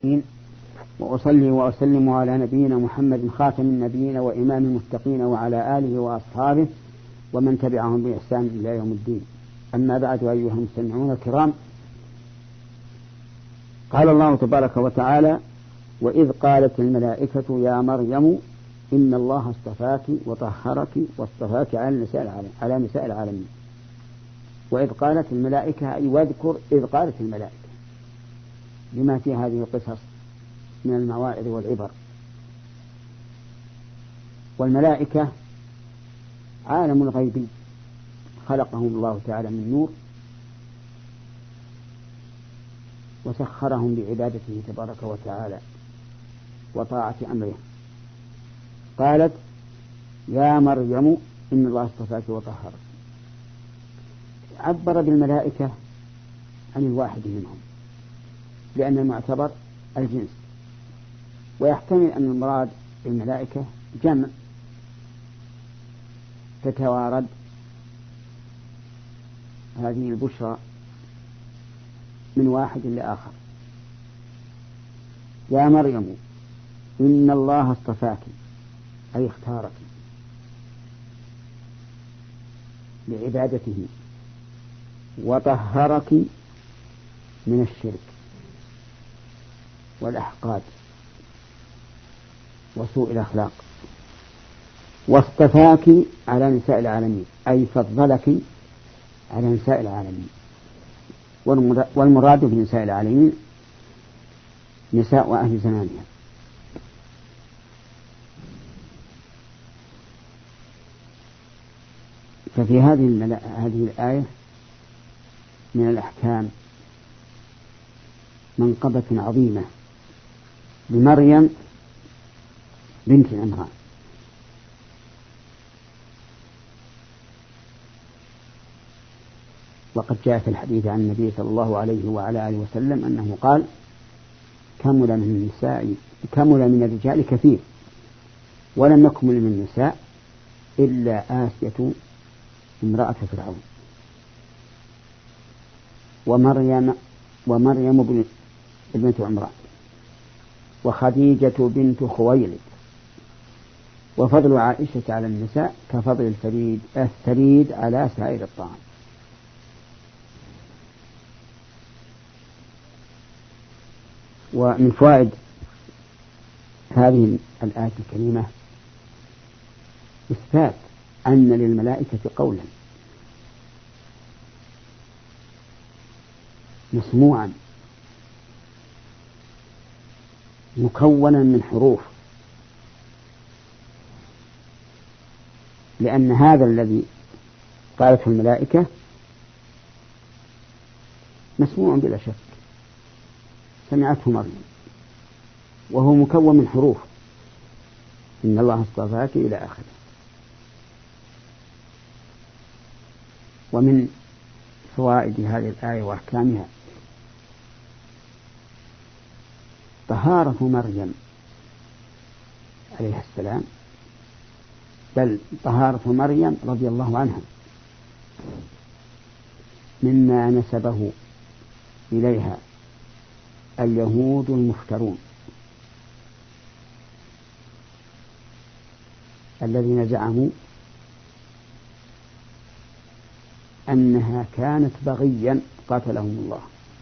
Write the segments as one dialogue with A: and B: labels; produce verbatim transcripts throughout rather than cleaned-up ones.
A: وأصلي وأسلم على نبينا محمد خاتم النبيين وإمام المتقين وعلى آله وأصحابه ومن تبعهم بإحسان إلى يوم الدين. أما بعد، أيها المستمعون الكرام، قال الله تبارك وتعالى: وإذ قالت الملائكة يا مريم إن الله اصطفاك وطهرك واصطفاك على نساء العالم على نساء العالمين. وإذ قالت الملائكة، أي واذكر إذ قالت الملائكة، لما في هذه القصص من المواعظ والعبر. والملائكة عالم الغيب خلقهم الله تعالى من نور وسخرهم بعبادته تبارك وتعالى وطاعة أمره. قالت: يا مريم إن الله اصطفاك وطهرك. عبر بالملائكة عن الواحد منهم لأن المعتبر الجنس، ويحتمل أن المراد بالملائكة جمع تتوارد هذه البشرى من واحد لآخر. يا مريم إن الله اصطفاك، أي اختارك لعبادته، وطهرك من الشرك والأحقاد وسوء الأخلاق، واصطفاك على نساء العالمين، أي فضلك على نساء العالمين. والمراد بنساء العالمين نساء أهل زمانها. ففي هذه الملا... هذه الآية من الأحكام منقبة عظيمة لمريم بنت عمران. وقد جاء في الحديث عن النبي صلى الله عليه وعلى آله وسلم أنه قال: كمل من النساء كمل من الرجال كثير ولم يكمل من النساء إلا آسية امرأة فرعون ومريم ومريم بنت عمران وخديجة بنت خويلد. وفضل عائشة على النساء كفضل الثريد الثريد على سائر الطعام. ومن فوائد هذه الآية الكريمة إثبات أن للملائكة قولا مسموعا مكونا من حروف، لأن هذا الذي قالته الملائكة مسموع بلا شك، سمعته مريم، وهو مكون من حروف: إن الله اصطفاك إلى آخره. ومن فوائد هذه الآية وأحكامها طهارة مريم عليه السلام، بل طهارة مريم رضي الله عنها مما نسبه إليها اليهود المفترون الذين زعموا أنها كانت بغيا قاتلهم الله.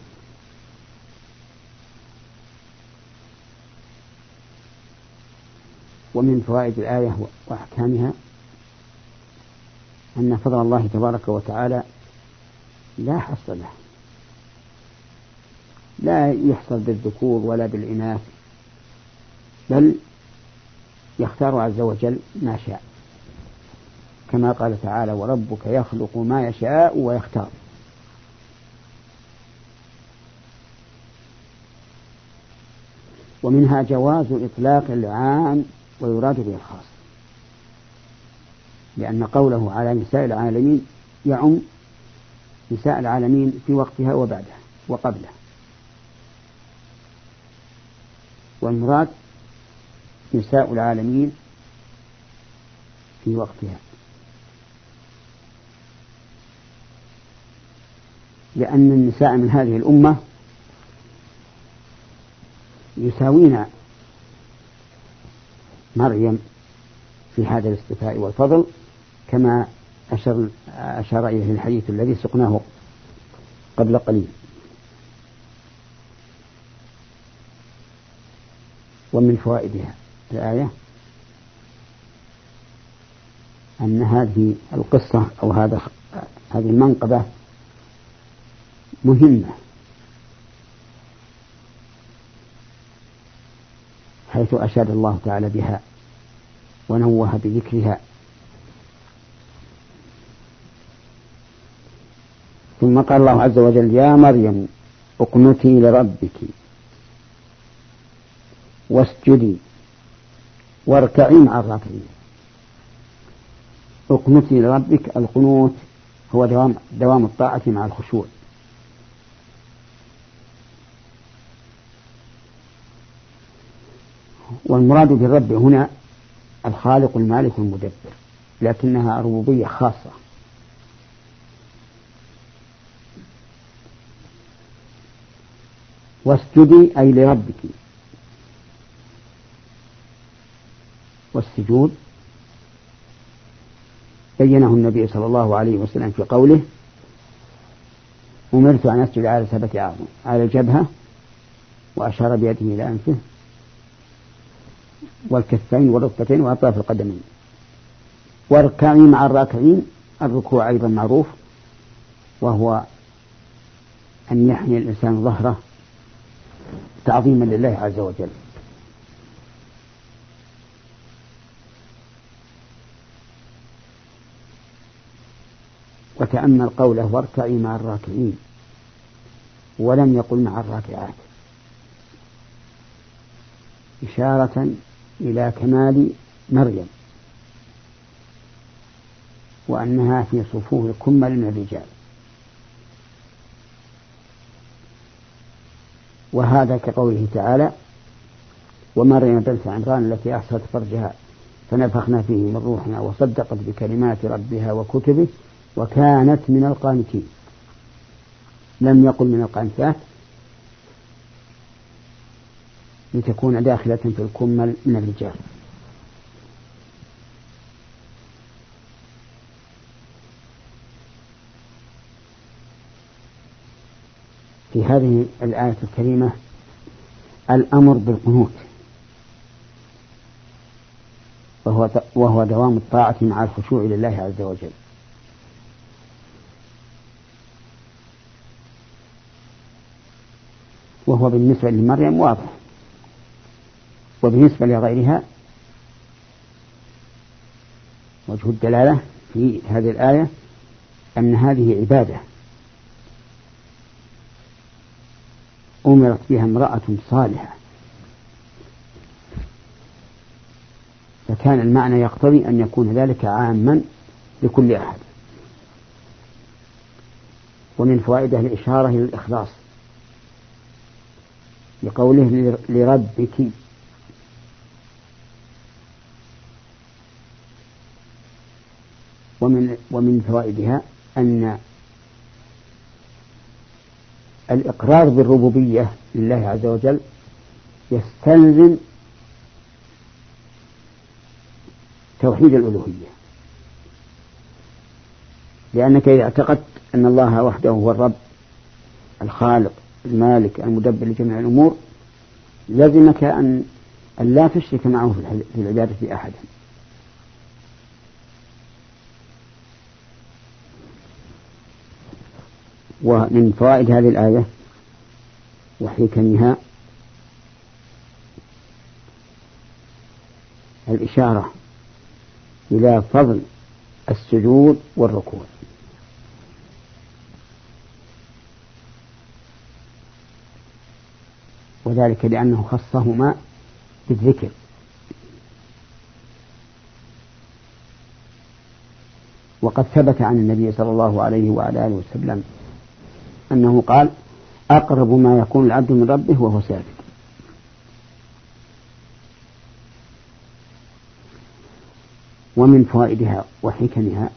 A: ومن فوائد الآية وأحكامها أن فضل الله تبارك وتعالى لا حصر له، لا يحصل بالذكور ولا بالإناث، بل يختار عز وجل ما شاء، كما قال تعالى: وربك يخلق ما يشاء ويختار. ومنها جواز إطلاق العام ويراد به الخاص، لأن قوله على نساء العالمين يعم نساء العالمين في وقتها وبعدها وقبله، والمراد نساء العالمين في وقتها، لأن النساء من هذه الأمة يساوينا مريم في هذا الاستفاء والفضل، كما أشار, أشار إليه الحديث الذي سقناه قبل قليل. ومن فوائدها الآية أن هذه القصة أو هذا هذه المنقبة مهمة، حيث أشاد الله تعالى بها ونوه بذكرها. ثم قال الله عز وجل: يا مريم اقنتي لربك واسجدي واركعي مع الراكعين. اقنتي لربك، القنوت هو دوام, دوام الطاعة مع الخشوع. والمراد بالرب هنا الخالق المالك المدبر، لكنها ربوبية خاصة. واسجدي أي لربك. والسجود بينه النبي صلى الله عليه وسلم في قوله: أمرت أن أسجد على سبعة أعظم، على الجبهة، وأشار بيده إلى أنفه والكفين والركبتين وأطراف القدمين. واركعي مع الراكعين، الركوع أيضا معروف، وهو أن يحني الإنسان ظهره تعظيما لله عز وجل. وتأمل قوله: واركعي مع الراكعين، ولم يقل مع الراكعات، إشارة إلى كمال مريم وأنها في صفوف الكمل من الرجال. وهذا كقوله تعالى: ومريم بنت عمران التي أحصت فرجها فنفخنا فيه من روحنا وصدقت بكلمات ربها وكتبه وكانت من القانتين. لم يقل من القانتات لتكون داخلة في الكمل من الرجال. في هذه الآية الكريمة الأمر بالقنوت، وهو وهو دوام الطاعة مع الخشوع لله عز وجل. وهو بالنسبة لمريم واضح، وبالنسبة لغيرها وجه الدلالة في هذه الآية أن هذه عبادة أمرت بها امرأة صالحة، فكان المعنى يقتضي أن يكون ذلك عاما لكل أحد. ومن فوائده الإشارة إلى الإخلاص لقوله لربك. ومن ومن فوائدها أن الإقرار بالربوبية لله عز وجل يستلزم توحيد الألوهية، لأنك إذا اعتقدت أن الله وحده هو الرب الخالق المالك المدبر لجميع الأمور لازمك أن لا تشرك معه في العبادة أحدا. ومن فوائد هذه الآية وحكمها الإشارة إلى فضل السجود والركوع، وذلك لأنه خصهما بالذكر. وقد ثبت عن النبي صلى الله عليه وعلى آله وسلم أنه قال: أقرب ما يكون العبد من ربه وهو ساجد. ومن فوائدها وحكمها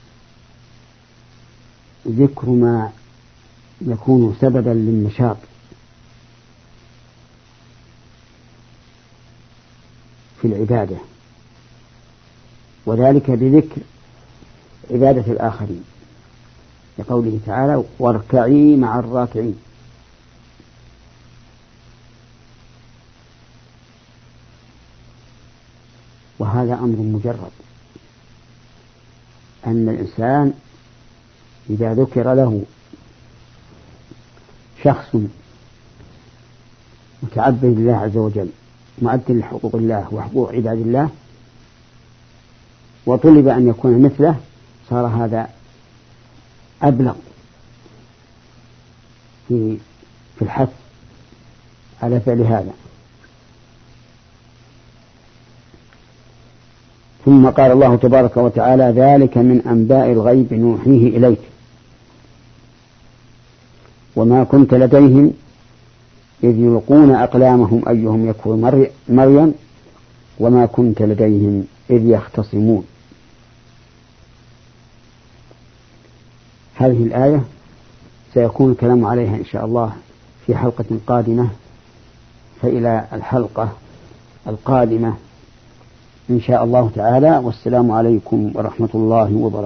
A: ذكر ما يكون سببا للنشاط في العبادة، وذلك بذكر عبادة الآخرين، لقوله تعالى واركعي مع الراكعين. وهذا أمر مجرد، أن الإنسان إذا ذكر له شخص متعبد لله عز وجل معد لحقوق الله وحقوق عباد الله وطلب أن يكون مثله، صار هذا أبلغ في في الحث على فعل هذا. ثم قال الله تبارك وتعالى ذلك من أنباء الغيب نوحيه إليك وما كنت لديهم إذ يلقون أقلامهم أيهم يكفر مريم وما كنت لديهم إذ يختصمون. هذه الآية سيكون الكلام عليها إن شاء الله في حلقة قادمة، فإلى الحلقة القادمة إن شاء الله تعالى، والسلام عليكم ورحمة الله وبركاته.